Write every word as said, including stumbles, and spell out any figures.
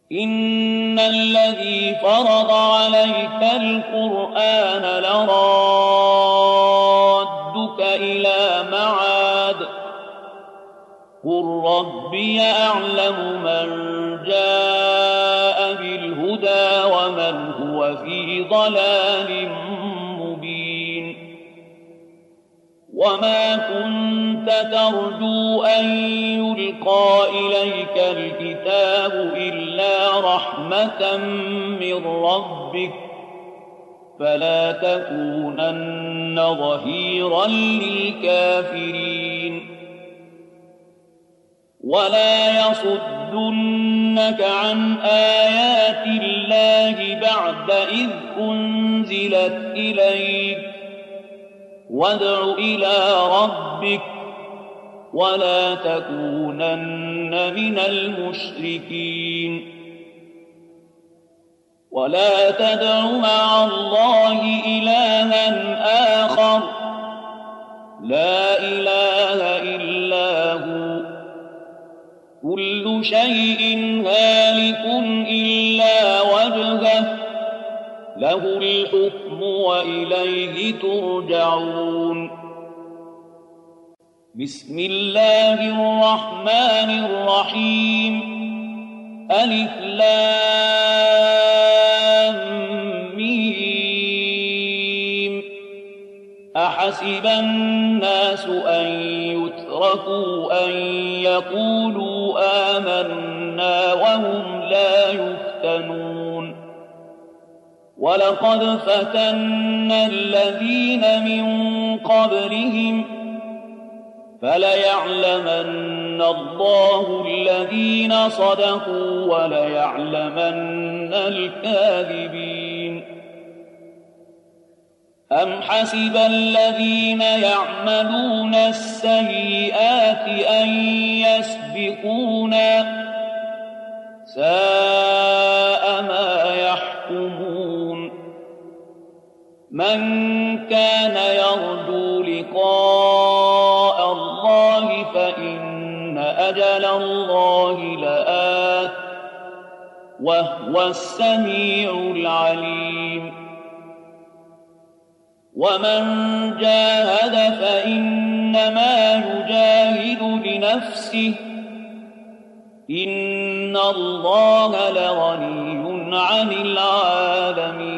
إن الذي فرض عليك القرآن لرادك إلى معاد قل ربي أعلم من جاء بالهدى ومن هو في ضلال مبين وما كنت ترجو أن يلقى إليك الكتاب إلا رحمة من ربك فلا تكونن ظهيرا للكافرين ولا يصدنك عن آيات الله بعد إذ أنزلت إليك وادع إلى ربك ولا تكونن من المشركين ولا تدع مع الله إلها آخر لا إله إلا هو كل شيء هالك إلا وجهه له الحكم وإليه ترجعون بسم الله الرحمن الرحيم ألف لام ميم أحسب الناس أن يتركوا أن يقولوا آمنا وهم لا يفتنون ولقد فتنا الذين من قبلهم فليعلمن الله الذين صدقوا وليعلمن الكاذبين أم حسب الذين يعملون السيئات أن يسبقونا ساء ما يحكمون من كان يرجو لقاء الله فإن أجل الله لآت وهو السميع العليم ومن جاهد فإنما يجاهد لنفسه إن الله لغني عن العالمين